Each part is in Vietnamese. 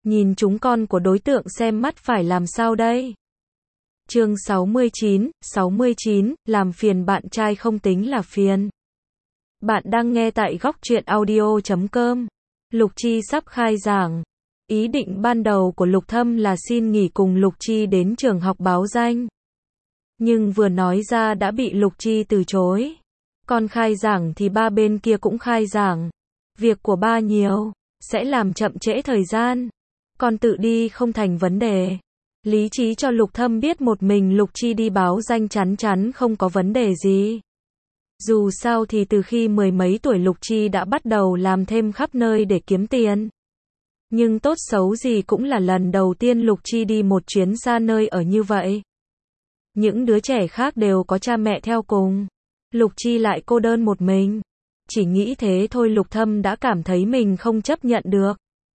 Nhìn chúng con của đối tượng xem mắt phải làm sao đây? Chương 69, làm phiền bạn trai không tính là phiền. Bạn đang nghe tại góc truyện audio.com. Lục Chi sắp khai giảng. Ý định ban đầu của Lục Thâm là xin nghỉ cùng Lục Chi đến trường học báo danh. Nhưng vừa nói ra đã bị Lục Chi từ chối. Còn khai giảng thì ba bên kia cũng khai giảng. Việc của ba nhiều, sẽ làm chậm trễ thời gian. Còn tự đi không thành vấn đề. Lý trí cho Lục Thâm biết một mình Lục Chi đi báo danh chắn chắn không có vấn đề gì. Dù sao thì từ khi mười mấy tuổi Lục Chi đã bắt đầu làm thêm khắp nơi để kiếm tiền. Nhưng tốt xấu gì cũng là lần đầu tiên Lục Chi đi một chuyến xa nơi ở như vậy. Những đứa trẻ khác đều có cha mẹ theo cùng. Lục Chi lại cô đơn một mình. Chỉ nghĩ thế thôi Lục Thâm đã cảm thấy mình không chấp nhận được.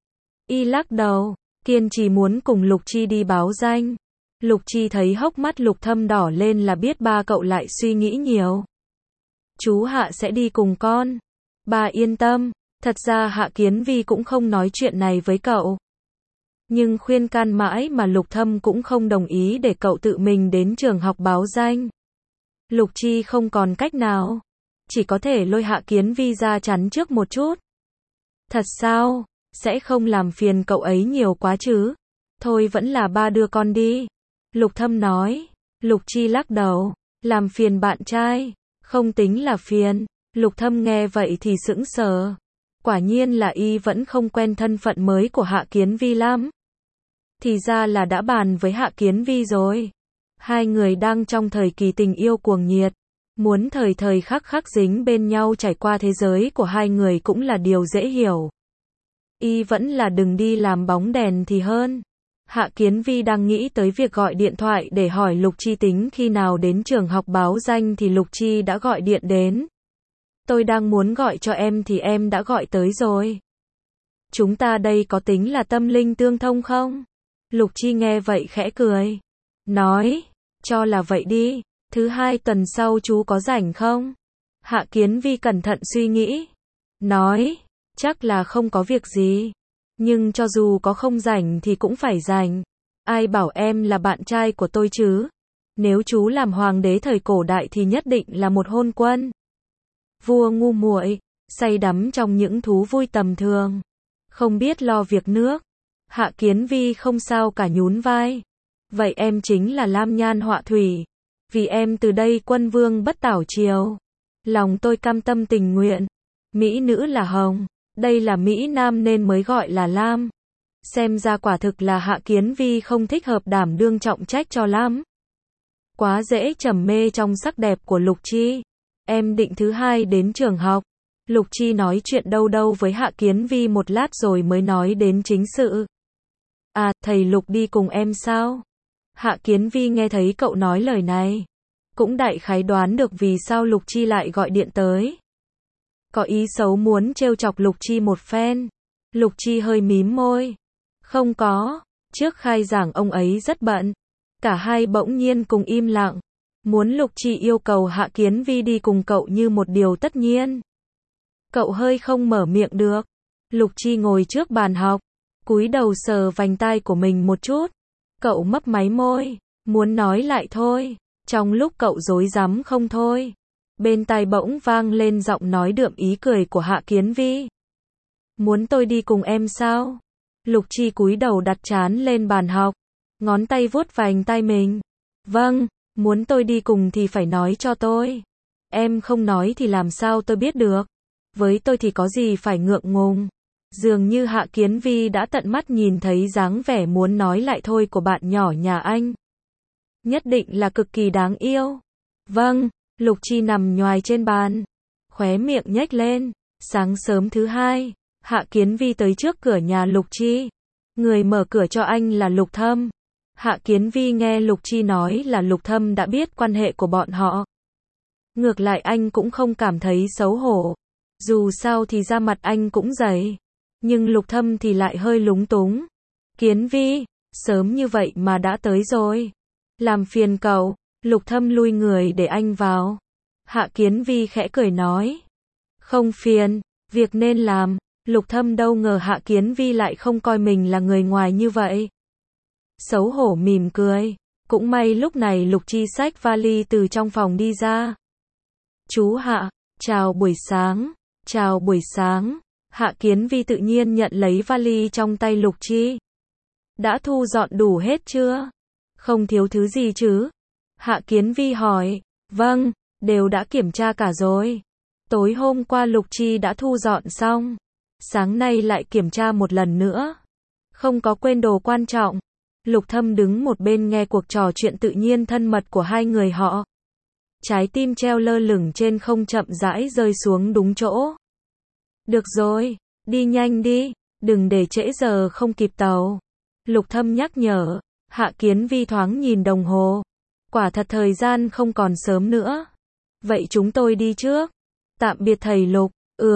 Y lắc đầu, kiên trì muốn cùng Lục Chi đi báo danh. Lục Chi thấy hốc mắt Lục Thâm đỏ lên là biết ba cậu lại suy nghĩ nhiều. Chú Hạ sẽ đi cùng con. Bà yên tâm, thật ra Hạ Kiến Vi cũng không nói chuyện này với cậu. Nhưng khuyên can mãi mà Lục Thâm cũng không đồng ý để cậu tự mình đến trường học báo danh. Lục Chi không còn cách nào. Chỉ có thể lôi Hạ Kiến Vi ra chắn trước một chút. Thật sao? Sẽ không làm phiền cậu ấy nhiều quá chứ? Thôi vẫn là ba đưa con đi. Lục Thâm nói. Lục Chi lắc đầu. Làm phiền bạn trai. Không tính là phiền. Lục Thâm nghe vậy thì sững sờ. Quả nhiên là y vẫn không quen thân phận mới của Hạ Kiến Vi lắm. Thì ra là đã bàn với Hạ Kiến Vi rồi. Hai người đang trong thời kỳ tình yêu cuồng nhiệt. Muốn thời thời khắc khắc dính bên nhau trải qua thế giới của hai người cũng là điều dễ hiểu. Y vẫn là đừng đi làm bóng đèn thì hơn. Hạ Kiến Vi đang nghĩ tới việc gọi điện thoại để hỏi Lục Chi tính khi nào đến trường học báo danh thì Lục Chi đã gọi điện đến. Tôi đang muốn gọi cho em thì em đã gọi tới rồi. Chúng ta đây có tính là tâm linh tương thông không? Lục Chi nghe vậy khẽ cười. Nói, cho là vậy đi. Thứ hai tuần sau chú có rảnh không? Hạ Kiến Vi cẩn thận suy nghĩ. Nói, chắc là không có việc gì. Nhưng cho dù có không rảnh thì cũng phải rảnh. Ai bảo em là bạn trai của tôi chứ? Nếu chú làm hoàng đế thời cổ đại thì nhất định là một hôn quân. Vua ngu muội, say đắm trong những thú vui tầm thường. Không biết lo việc nước. Hạ Kiến Vi không sao cả nhún vai. Vậy em chính là Lam Nhan Họa Thủy. Vì em từ đây quân vương bất tảo triều. Lòng tôi cam tâm tình nguyện. Mỹ nữ là hồng. Đây là Mỹ Nam nên mới gọi là Lam. Xem ra quả thực là Hạ Kiến Vi không thích hợp đảm đương trọng trách cho lắm. Quá dễ trầm mê trong sắc đẹp của Lục Chi. Em định thứ hai đến trường học. Lục Chi nói chuyện đâu đâu với Hạ Kiến Vi một lát rồi mới nói đến chính sự. À, thầy Lục đi cùng em sao? Hạ Kiến Vi nghe thấy cậu nói lời này. Cũng đại khái đoán được vì sao Lục Chi lại gọi điện tới. Có ý xấu muốn trêu chọc Lục Chi một phen. Lục Chi hơi mím môi. Không có. Trước khai giảng ông ấy rất bận. Cả hai bỗng nhiên cùng im lặng. Muốn Lục Chi yêu cầu Hạ Kiến Vi đi cùng cậu như một điều tất nhiên. Cậu hơi không mở miệng được. Lục Chi ngồi trước bàn học. Cúi đầu sờ vành tai của mình một chút. Cậu mấp máy môi. Muốn nói lại thôi. Trong lúc cậu rối rắm không thôi. Bên tai bỗng vang lên giọng nói đượm ý cười của Hạ Kiến Vi. Muốn tôi đi cùng em sao? Lục Chi cúi đầu đặt trán lên bàn học. Ngón tay vuốt vành tai mình. Vâng, muốn tôi đi cùng thì phải nói cho tôi. Em không nói thì làm sao tôi biết được. Với tôi thì có gì phải ngượng ngùng. Dường như Hạ Kiến Vi đã tận mắt nhìn thấy dáng vẻ muốn nói lại thôi của bạn nhỏ nhà anh. Nhất định là cực kỳ đáng yêu. Vâng, Lục Chi nằm nhoài trên bàn. Khóe miệng nhếch lên. Sáng sớm thứ hai, Hạ Kiến Vi tới trước cửa nhà Lục Chi. Người mở cửa cho anh là Lục Thâm. Hạ Kiến Vi nghe Lục Chi nói là Lục Thâm đã biết quan hệ của bọn họ. Ngược lại anh cũng không cảm thấy xấu hổ. Dù sao thì da mặt anh cũng dày. Nhưng Lục Thâm thì lại hơi lúng túng. Kiến Vi, sớm như vậy mà đã tới rồi. Làm phiền cậu. Lục Thâm lui người để anh vào. Hạ Kiến Vi khẽ cười nói. Không phiền, việc nên làm. Lục Thâm đâu ngờ Hạ Kiến Vi lại không coi mình là người ngoài như vậy. Xấu hổ mỉm cười. Cũng may lúc này Lục Chi xách vali từ trong phòng đi ra. Chú Hạ, chào buổi sáng. Chào buổi sáng. Hạ Kiến Vi tự nhiên nhận lấy vali trong tay Lục Chi. Đã thu dọn đủ hết chưa? Không thiếu thứ gì chứ? Hạ Kiến Vi hỏi. Vâng, đều đã kiểm tra cả rồi. Tối hôm qua Lục Chi đã thu dọn xong. Sáng nay lại kiểm tra một lần nữa. Không có quên đồ quan trọng. Lục Thâm đứng một bên nghe cuộc trò chuyện tự nhiên thân mật của hai người họ. Trái tim treo lơ lửng trên không chậm rãi rơi xuống đúng chỗ. Được rồi, đi nhanh đi, đừng để trễ giờ không kịp tàu. Lục Thâm nhắc nhở. Hạ Kiến Vi thoáng nhìn đồng hồ. Quả thật thời gian không còn sớm nữa. Vậy chúng tôi đi trước. Tạm biệt thầy Lục.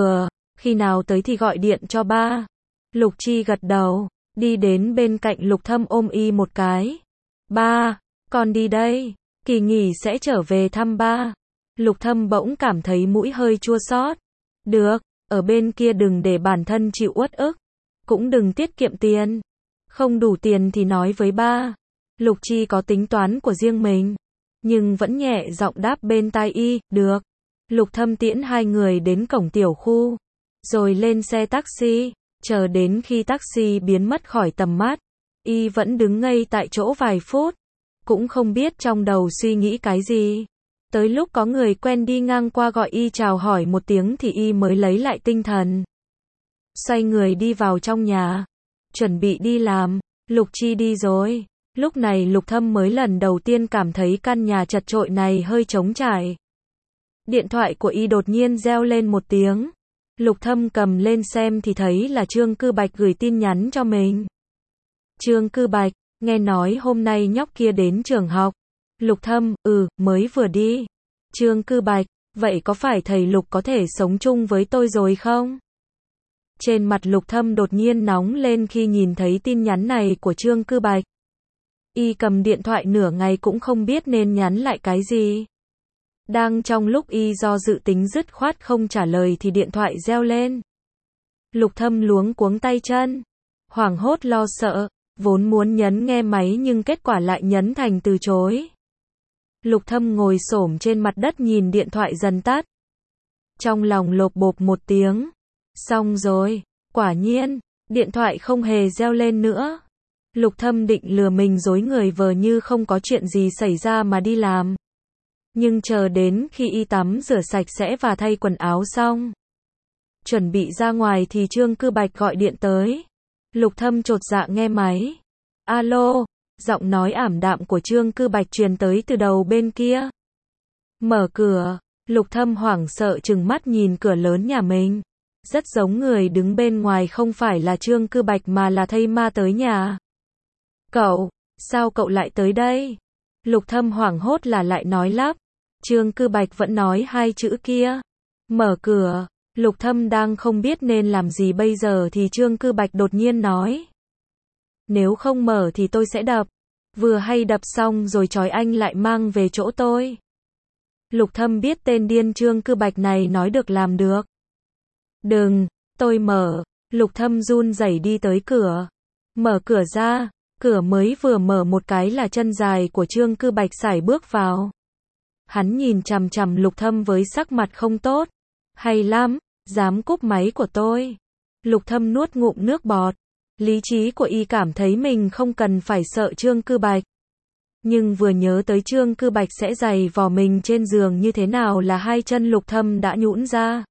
Khi nào tới thì gọi điện cho ba. Lục Chi gật đầu, đi đến bên cạnh Lục Thâm ôm y một cái. Ba, con đi đây, kỳ nghỉ sẽ trở về thăm ba. Lục Thâm bỗng cảm thấy mũi hơi chua xót. Được, ở bên kia đừng để bản thân chịu uất ức, cũng đừng tiết kiệm tiền. Không đủ tiền thì nói với ba. Lục Chi có tính toán của riêng mình, nhưng vẫn nhẹ giọng đáp bên tai y, được. Lục Thâm tiễn hai người đến cổng tiểu khu, rồi lên xe taxi, chờ đến khi taxi biến mất khỏi tầm mắt. Y vẫn đứng ngây tại chỗ vài phút, cũng không biết trong đầu suy nghĩ cái gì. Tới lúc có người quen đi ngang qua gọi y chào hỏi một tiếng thì y mới lấy lại tinh thần. Xoay người đi vào trong nhà, chuẩn bị đi làm. Lục Chi đi rồi. Lúc này Lục Thâm mới lần đầu tiên cảm thấy căn nhà chật chội này hơi trống trải. Điện thoại của y đột nhiên reo lên một tiếng. Lục Thâm cầm lên xem thì thấy là Trương Cư Bạch gửi tin nhắn cho mình. Trương Cư Bạch, nghe nói hôm nay nhóc kia đến trường học. Lục Thâm, mới vừa đi. Trương Cư Bạch, vậy có phải thầy Lục có thể sống chung với tôi rồi không? Trên mặt Lục Thâm đột nhiên nóng lên khi nhìn thấy tin nhắn này của Trương Cư Bạch. Y cầm điện thoại nửa ngày cũng không biết nên nhắn lại cái gì. Đang trong lúc y do dự tính dứt khoát không trả lời thì điện thoại reo lên. Lục Thâm luống cuống tay chân, hoảng hốt lo sợ, vốn muốn nhấn nghe máy nhưng kết quả lại nhấn thành từ chối. Lục Thâm ngồi xổm trên mặt đất nhìn điện thoại dần tắt. Trong lòng lộp bộp một tiếng. Xong rồi, quả nhiên, điện thoại không hề reo lên nữa. Lục Thâm định lừa mình dối người vờ như không có chuyện gì xảy ra mà đi làm. Nhưng chờ đến khi y tắm rửa sạch sẽ và thay quần áo xong, chuẩn bị ra ngoài thì Trương Cư Bạch gọi điện tới. Lục Thâm chột dạ nghe máy. Alo, giọng nói ảm đạm của Trương Cư Bạch truyền tới từ đầu bên kia. Mở cửa, Lục Thâm hoảng sợ trừng mắt nhìn cửa lớn nhà mình. Rất giống người đứng bên ngoài không phải là Trương Cư Bạch mà là thây ma tới nhà. Cậu, sao cậu lại tới đây? Lục Thâm hoảng hốt là lại nói lắp. Trương Cư Bạch vẫn nói hai chữ kia. Mở cửa. Lục Thâm đang không biết nên làm gì bây giờ thì Trương Cư Bạch đột nhiên nói. Nếu không mở thì tôi sẽ đập. Vừa hay đập xong rồi trói anh lại mang về chỗ tôi. Lục Thâm biết tên điên Trương Cư Bạch này nói được làm được. Đừng, tôi mở. Lục Thâm run rẩy đi tới cửa. Mở cửa ra. Cửa mới vừa mở một cái là chân dài của Trương Cư Bạch sải bước vào. Hắn nhìn chằm chằm Lục Thâm với sắc mặt không tốt. Hay lắm, dám cúp máy của tôi. Lục Thâm nuốt ngụm nước bọt. Lý trí của y cảm thấy mình không cần phải sợ Trương Cư Bạch. Nhưng vừa nhớ tới Trương Cư Bạch sẽ giày vò mình trên giường như thế nào là hai chân Lục Thâm đã nhũn ra.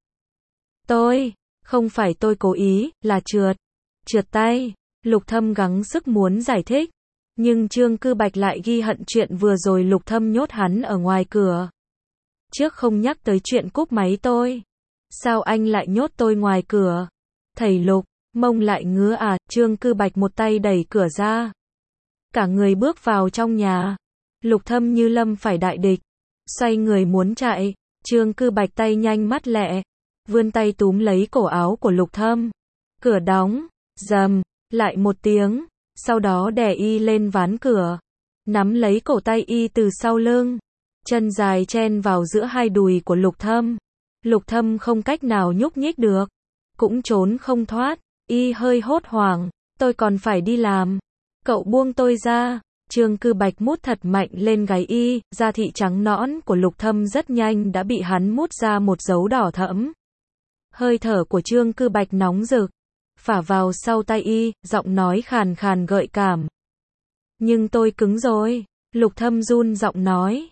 Không phải tôi cố ý, là trượt tay. Lục Thâm gắng sức muốn giải thích. Nhưng Trương Cư Bạch lại ghi hận chuyện vừa rồi Lục Thâm nhốt hắn ở ngoài cửa. Trước không nhắc tới chuyện cúp máy tôi. Sao anh lại nhốt tôi ngoài cửa? Thầy Lục, mông lại ngứa à? Trương Cư Bạch một tay đẩy cửa ra. Cả người bước vào trong nhà. Lục Thâm như lâm phải đại địch. Xoay người muốn chạy. Trương Cư Bạch tay nhanh mắt lẹ. Vươn tay túm lấy cổ áo của Lục Thâm. Cửa đóng. Rầm. Lại một tiếng. Sau đó đè y lên ván cửa. Nắm lấy cổ tay y từ sau lưng. Chân dài chen vào giữa hai đùi của Lục Thâm. Lục Thâm không cách nào nhúc nhích được. cũng trốn không thoát. Y hơi hốt hoảng, tôi còn phải đi làm. Cậu buông tôi ra. Trương Cư Bạch mút thật mạnh lên gáy y, da thịt trắng nõn của Lục Thâm rất nhanh đã bị hắn mút ra một dấu đỏ thẫm. Hơi thở của Trương Cư Bạch nóng rực, phả vào sau tay y, giọng nói khàn khàn gợi cảm. Nhưng tôi cứng rồi. Lục Thâm run giọng nói.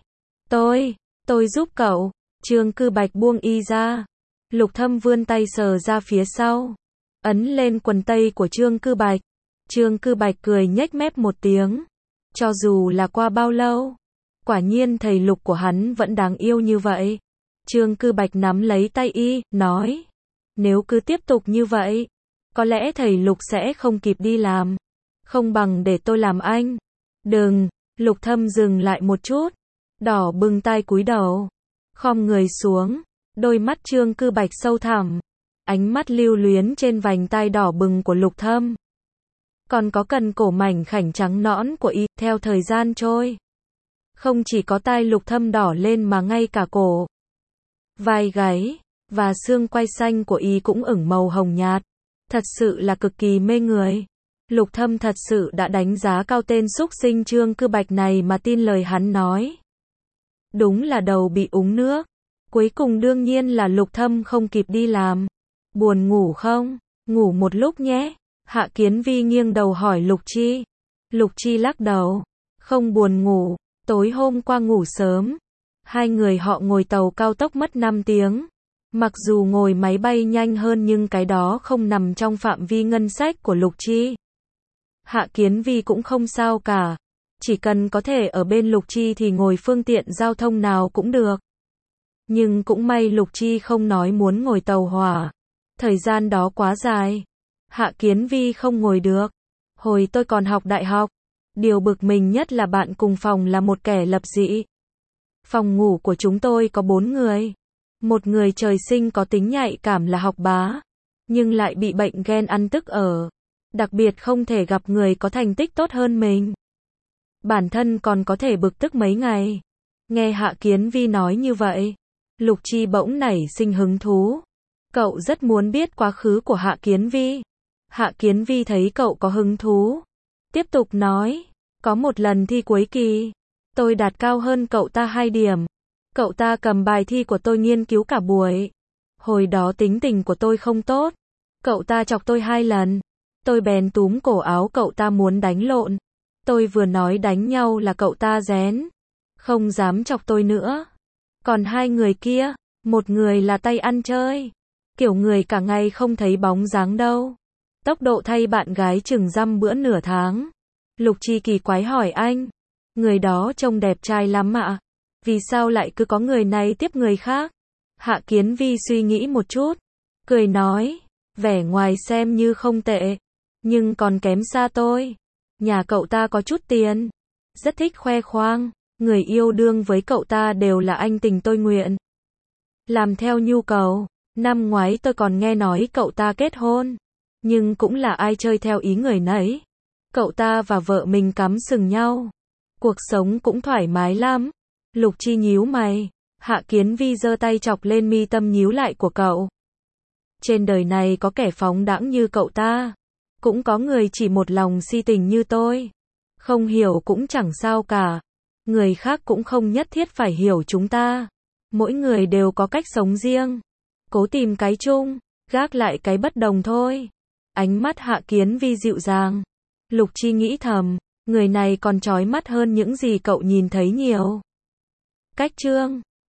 Tôi giúp cậu. Trương Cư Bạch buông y ra. Lục Thâm vươn tay sờ ra phía sau, ấn lên quần tây của Trương Cư Bạch. Trương Cư Bạch cười nhếch mép một tiếng. Cho dù là qua bao lâu, quả nhiên thầy Lục của hắn vẫn đáng yêu như vậy. Trương Cư Bạch nắm lấy tay y, nói. Nếu cứ tiếp tục như vậy, có lẽ thầy Lục sẽ không kịp đi làm. Không bằng để tôi làm anh. Đừng. Lục Thâm dừng lại một chút, đỏ bừng tai cúi đầu, khom người xuống. Đôi mắt Trương Cư Bạch sâu thẳm, ánh mắt lưu luyến trên vành tai đỏ bừng của Lục Thâm. Còn có cần cổ mảnh khảnh trắng nõn của y. Theo thời gian trôi, không chỉ có tai Lục Thâm đỏ lên mà ngay cả cổ, vai gáy và xương quai xanh của y cũng ửng màu hồng nhạt. Thật sự là cực kỳ mê người. Lục Thâm thật sự đã đánh giá cao tên xúc sinh Trương Cư Bạch này mà tin lời hắn nói. Đúng là đầu bị uống nước. Cuối cùng đương nhiên là Lục Thâm không kịp đi làm. Buồn ngủ không? Ngủ một lúc nhé. Hạ Kiến Vi nghiêng đầu hỏi Lục Chi. Lục Chi lắc đầu. Không buồn ngủ, tối hôm qua ngủ sớm. Hai người họ ngồi tàu cao tốc mất 5 tiếng. Mặc dù ngồi máy bay nhanh hơn nhưng cái đó không nằm trong phạm vi ngân sách của Lục Chi. Hạ Kiến Vi cũng không sao cả. Chỉ cần có thể ở bên Lục Chi thì ngồi phương tiện giao thông nào cũng được. Nhưng cũng may Lục Chi không nói muốn ngồi tàu hỏa. Thời gian đó quá dài. Hạ Kiến Vi không ngồi được. Hồi tôi còn học đại học, điều bực mình nhất là bạn cùng phòng là một kẻ lập dị. Phòng ngủ của chúng tôi có 4 người. Một người trời sinh có tính nhạy cảm là học bá, nhưng lại bị bệnh ghen ăn tức ở. Đặc biệt không thể gặp người có thành tích tốt hơn mình. Bản thân còn có thể bực tức mấy ngày. Nghe Hạ Kiến Vi nói như vậy, Lục Chi bỗng nảy sinh hứng thú. Cậu rất muốn biết quá khứ của Hạ Kiến Vi. Hạ Kiến Vi thấy cậu có hứng thú, tiếp tục nói. Có một lần thi cuối kỳ, tôi đạt cao hơn cậu ta 2 điểm. Cậu ta cầm bài thi của tôi nghiên cứu cả buổi. Hồi đó tính tình của tôi không tốt. Cậu ta chọc tôi 2 lần. Tôi bèn túm cổ áo cậu ta muốn đánh lộn. Tôi vừa nói đánh nhau là cậu ta rén, không dám chọc tôi nữa. Còn 2 người kia, một người là tay ăn chơi, kiểu người cả ngày không thấy bóng dáng đâu. Tốc độ thay bạn gái chừng dăm bữa nửa tháng. Lục Chi kỳ quái hỏi anh. Người đó trông đẹp trai lắm ạ. Vì sao lại cứ có người này tiếp người khác? Hạ Kiến Vi suy nghĩ một chút, cười nói. Vẻ ngoài xem như không tệ, nhưng còn kém xa tôi. Nhà cậu ta có chút tiền, rất thích khoe khoang. Người yêu đương với cậu ta đều là anh tình tôi nguyện, làm theo nhu cầu. Năm ngoái tôi còn nghe nói cậu ta kết hôn, nhưng cũng là ai chơi theo ý người nấy. Cậu ta và vợ mình cắm sừng nhau, cuộc sống cũng thoải mái lắm. Lục Chi nhíu mày. Hạ Kiến Vi giơ tay chọc lên mi tâm nhíu lại của cậu. Trên đời này có kẻ phóng đãng như cậu ta, cũng có người chỉ một lòng si tình như tôi. Không hiểu cũng chẳng sao cả. Người khác cũng không nhất thiết phải hiểu chúng ta. Mỗi người đều có cách sống riêng. Cố tìm cái chung, gác lại cái bất đồng thôi. Ánh mắt Hạ Kiến Vi dịu dàng. Lục Chi nghĩ thầm, người này còn chói mắt hơn những gì cậu nhìn thấy nhiều. Cách chương